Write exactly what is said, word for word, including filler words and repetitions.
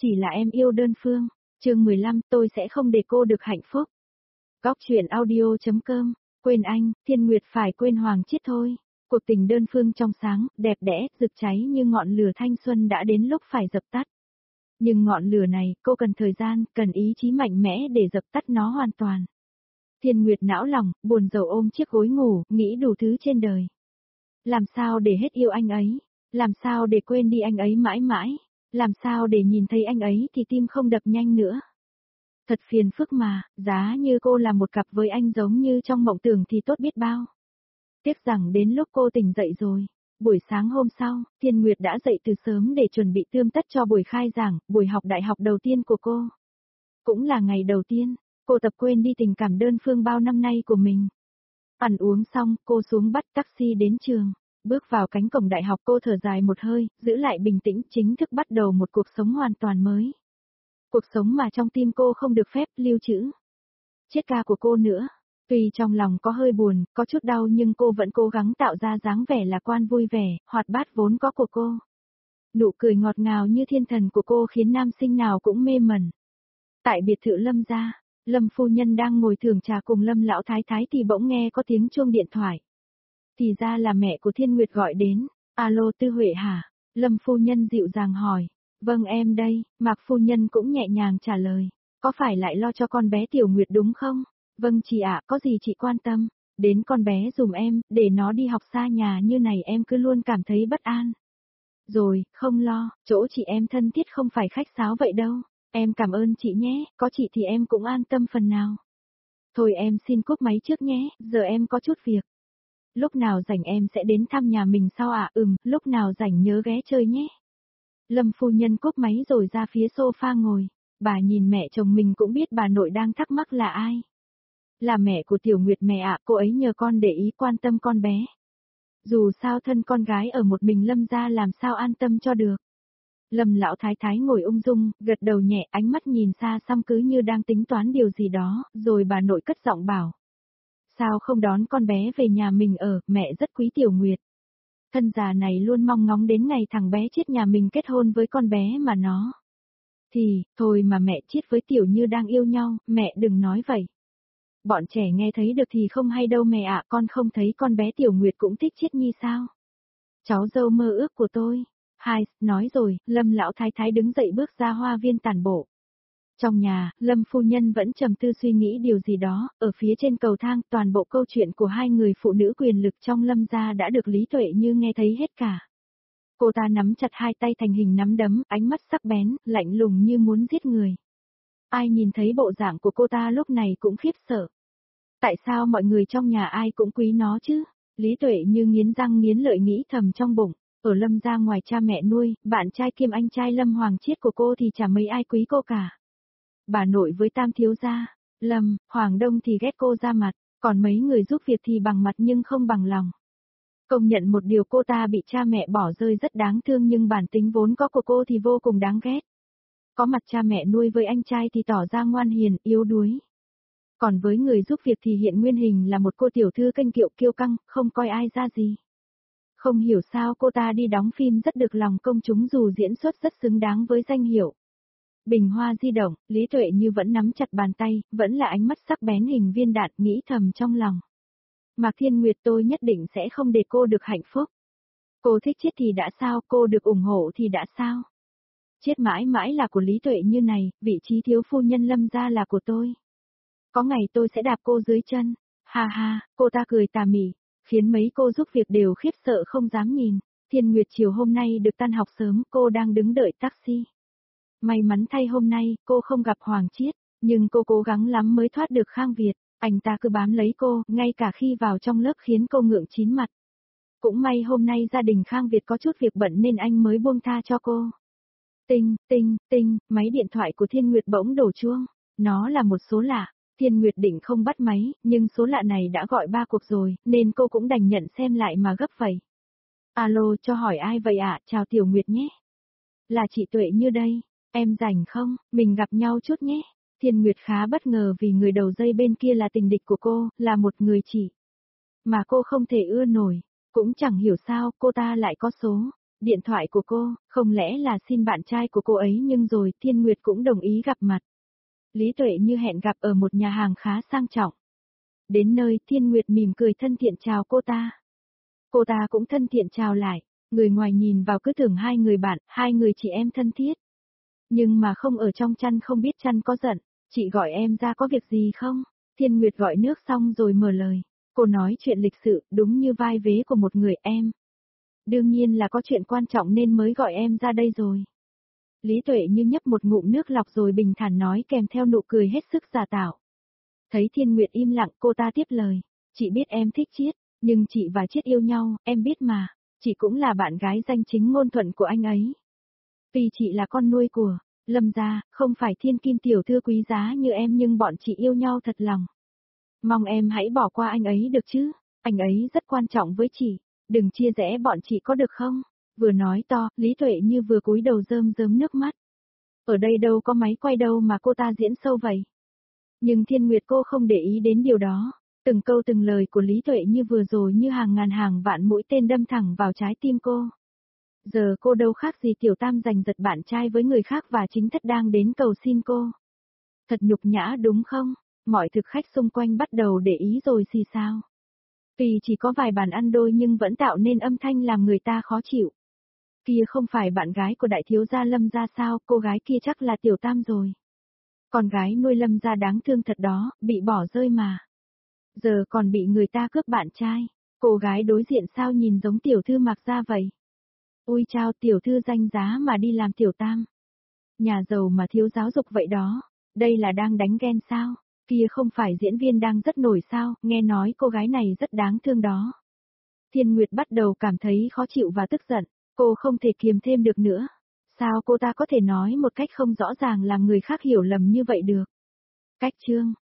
Chỉ là em yêu đơn phương. Chương mười lăm, tôi sẽ không để cô được hạnh phúc. Góc truyện audio chấm com. Quên anh, Thiên Nguyệt phải quên Hoàng Chiết thôi. Cuộc tình đơn phương trong sáng, đẹp đẽ, rực cháy như ngọn lửa thanh xuân đã đến lúc phải dập tắt. Nhưng ngọn lửa này, cô cần thời gian, cần ý chí mạnh mẽ để dập tắt nó hoàn toàn. Thiên Nguyệt não lòng, buồn rầu ôm chiếc gối ngủ, nghĩ đủ thứ trên đời. Làm sao để hết yêu anh ấy? Làm sao để quên đi anh ấy mãi mãi? Làm sao để nhìn thấy anh ấy thì tim không đập nhanh nữa? Thật phiền phức mà, giá như cô là một cặp với anh giống như trong mộng tưởng thì tốt biết bao. Tiếc rằng đến lúc cô tỉnh dậy rồi. Buổi sáng hôm sau, Thiên Nguyệt đã dậy từ sớm để chuẩn bị tươm tất cho buổi khai giảng, buổi học đại học đầu tiên của cô. Cũng là ngày đầu tiên, cô tập quên đi tình cảm đơn phương bao năm nay của mình. Ăn uống xong, cô xuống bắt taxi đến trường. Bước vào cánh cổng đại học cô thở dài một hơi, giữ lại bình tĩnh, chính thức bắt đầu một cuộc sống hoàn toàn mới. Cuộc sống mà trong tim cô không được phép lưu trữ. Chiết ca của cô nữa. Tuy trong lòng có hơi buồn, có chút đau nhưng cô vẫn cố gắng tạo ra dáng vẻ lạc quan vui vẻ, hoạt bát vốn có của cô. Nụ cười ngọt ngào như thiên thần của cô khiến nam sinh nào cũng mê mẩn. Tại biệt thự Lâm gia, Lâm phu nhân đang ngồi thưởng trà cùng Lâm lão thái thái thì bỗng nghe có tiếng chuông điện thoại. Thì ra là mẹ của Thiên Nguyệt gọi đến. Alo Tư Huệ hả? Lâm phu nhân dịu dàng hỏi. Vâng em đây, Mạc phu nhân cũng nhẹ nhàng trả lời. Có phải lại lo cho con bé Tiểu Nguyệt đúng không? Vâng chị ạ, có gì chị quan tâm. Đến con bé dùm em, để nó đi học xa nhà như này em cứ luôn cảm thấy bất an. Rồi, không lo, chỗ chị em thân thiết không phải khách sáo vậy đâu. Em cảm ơn chị nhé, có chị thì em cũng an tâm phần nào. Thôi em xin cúp máy trước nhé, giờ em có chút việc. Lúc nào rảnh em sẽ đến thăm nhà mình sau ạ? À? Ừm, lúc nào rảnh nhớ ghé chơi nhé. Lâm phu nhân cúp máy rồi ra phía sofa ngồi. Bà nhìn mẹ chồng mình cũng biết bà nội đang thắc mắc là ai. Là mẹ của Tiểu Nguyệt mẹ ạ, cô ấy nhờ con để ý quan tâm con bé. Dù sao thân con gái ở một mình Lâm gia làm sao an tâm cho được. Lâm lão thái thái ngồi ung dung, gật đầu nhẹ, ánh mắt nhìn xa xăm cứ như đang tính toán điều gì đó, rồi bà nội cất giọng bảo. Sao không đón con bé về nhà mình ở, mẹ rất quý Tiểu Nguyệt. Thân già này luôn mong ngóng đến ngày thằng bé Chiết nhà mình kết hôn với con bé mà nó. Thì, thôi mà mẹ Chiết với Tiểu Như đang yêu nhau, mẹ đừng nói vậy. Bọn trẻ nghe thấy được thì không hay đâu mẹ ạ, con không thấy con bé Tiểu Nguyệt cũng thích Chiết Nhi sao? Cháu dâu mơ ước của tôi. Hai, nói rồi, Lâm lão thái thái đứng dậy bước ra hoa viên tản bộ. Trong nhà, Lâm phu nhân vẫn trầm tư suy nghĩ điều gì đó, ở phía trên cầu thang, toàn bộ câu chuyện của hai người phụ nữ quyền lực trong Lâm gia đã được Lý Tuệ Như nghe thấy hết cả. Cô ta nắm chặt hai tay thành hình nắm đấm, ánh mắt sắc bén, lạnh lùng như muốn giết người. Ai nhìn thấy bộ dạng của cô ta lúc này cũng khiếp sợ. Tại sao mọi người trong nhà ai cũng quý nó chứ? Lý Tuệ Như nghiến răng nghiến lợi nghĩ thầm trong bụng. Ở Lâm gia ngoài cha mẹ nuôi, bạn trai kiêm anh trai Lâm Hoàng Chiết của cô thì chả mấy ai quý cô cả. Bà nội với tam thiếu gia, Lâm, Hoàng Đông thì ghét cô ra mặt, còn mấy người giúp việc thì bằng mặt nhưng không bằng lòng. Công nhận một điều cô ta bị cha mẹ bỏ rơi rất đáng thương nhưng bản tính vốn có của cô thì vô cùng đáng ghét. Có mặt cha mẹ nuôi với anh trai thì tỏ ra ngoan hiền, yếu đuối. Còn với người giúp việc thì hiện nguyên hình là một cô tiểu thư kênh kiệu kiêu căng, không coi ai ra gì. Không hiểu sao cô ta đi đóng phim rất được lòng công chúng dù diễn xuất rất xứng đáng với danh hiệu. Bình hoa di động, Lý Tuệ Như vẫn nắm chặt bàn tay, vẫn là ánh mắt sắc bén hình viên đạn nghĩ thầm trong lòng. Mạc Thiên Nguyệt tôi nhất định sẽ không để cô được hạnh phúc. Cô thích Chiết thì đã sao, cô được ủng hộ thì đã sao. Chiết mãi mãi là của Lý Tuệ Như này, vị trí thiếu phu nhân Lâm gia là của tôi. Có ngày tôi sẽ đạp cô dưới chân. Ha ha, cô ta cười tà mị, khiến mấy cô giúp việc đều khiếp sợ không dám nhìn. Thiên Nguyệt chiều hôm nay được tan học sớm, cô đang đứng đợi taxi. May mắn thay hôm nay, cô không gặp Hoàng Chiết, nhưng cô cố gắng lắm mới thoát được Khang Việt, anh ta cứ bám lấy cô, ngay cả khi vào trong lớp khiến cô ngượng chín mặt. Cũng may hôm nay gia đình Khang Việt có chút việc bận nên anh mới buông tha cho cô. Tinh, tinh, tinh, máy điện thoại của Thiên Nguyệt bỗng đổ chuông, nó là một số lạ, Thiên Nguyệt định không bắt máy, nhưng số lạ này đã gọi ba cuộc rồi, nên cô cũng đành nhận xem lại mà gấp vậy. Alo, cho hỏi ai vậy ạ, à? Chào Tiểu Nguyệt nhé. Là chị Tuệ Như đây. Em rảnh không, mình gặp nhau chút nhé. Thiên Nguyệt khá bất ngờ vì người đầu dây bên kia là tình địch của cô, là một người chị. Mà cô không thể ưa nổi, cũng chẳng hiểu sao cô ta lại có số. Điện thoại của cô, không lẽ là xin bạn trai của cô ấy nhưng rồi Thiên Nguyệt cũng đồng ý gặp mặt. Lý Tuệ Như hẹn gặp ở một nhà hàng khá sang trọng. Đến nơi Thiên Nguyệt mỉm cười thân thiện chào cô ta. Cô ta cũng thân thiện chào lại, người ngoài nhìn vào cứ tưởng hai người bạn, hai người chị em thân thiết. Nhưng mà không ở trong chăn không biết chăn có giận, chị gọi em ra có việc gì không? Thiên Nguyệt gọi nước xong rồi mở lời. Cô nói chuyện lịch sự, đúng như vai vế của một người em. Đương nhiên là có chuyện quan trọng nên mới gọi em ra đây rồi. Lý Tuệ Như nhấp một ngụm nước lọc rồi bình thản nói kèm theo nụ cười hết sức giả tạo. Thấy Thiên Nguyệt im lặng cô ta tiếp lời. Chị biết em thích Chiết, nhưng chị và Chiết yêu nhau, em biết mà. Chị cũng là bạn gái danh chính ngôn thuận của anh ấy. Vì chị là con nuôi của Lâm gia, không phải thiên kim tiểu thư quý giá như em nhưng bọn chị yêu nhau thật lòng. Mong em hãy bỏ qua anh ấy được chứ, anh ấy rất quan trọng với chị, đừng chia rẽ bọn chị có được không? Vừa nói to, Lý Tuệ Như vừa cúi đầu rơm rớm nước mắt. Ở đây đâu có máy quay đâu mà cô ta diễn sâu vậy. Nhưng Thiên Nguyệt cô không để ý đến điều đó, từng câu từng lời của Lý Tuệ Như vừa rồi như hàng ngàn hàng vạn mũi tên đâm thẳng vào trái tim cô. Giờ cô đâu khác gì tiểu tam giành giật bạn trai với người khác và chính thất đang đến cầu xin cô. Thật nhục nhã đúng không? Mọi thực khách xung quanh bắt đầu để ý rồi xì xào. Vì chỉ có vài bàn ăn đôi nhưng vẫn tạo nên âm thanh làm người ta khó chịu. Kia không phải bạn gái của đại thiếu gia Lâm gia sao, cô gái kia chắc là tiểu tam rồi. Con gái nuôi Lâm gia đáng thương thật đó, bị bỏ rơi mà. Giờ còn bị người ta cướp bạn trai, cô gái đối diện sao nhìn giống tiểu thư Mạc gia vậy. Ôi chao tiểu thư danh giá mà đi làm tiểu tam. Nhà giàu mà thiếu giáo dục vậy đó, đây là đang đánh ghen sao, kia không phải diễn viên đang rất nổi sao, nghe nói cô gái này rất đáng thương đó. Thiên Nguyệt bắt đầu cảm thấy khó chịu và tức giận, cô không thể kiềm thêm được nữa. Sao cô ta có thể nói một cách không rõ ràng làm người khác hiểu lầm như vậy được? Cách chương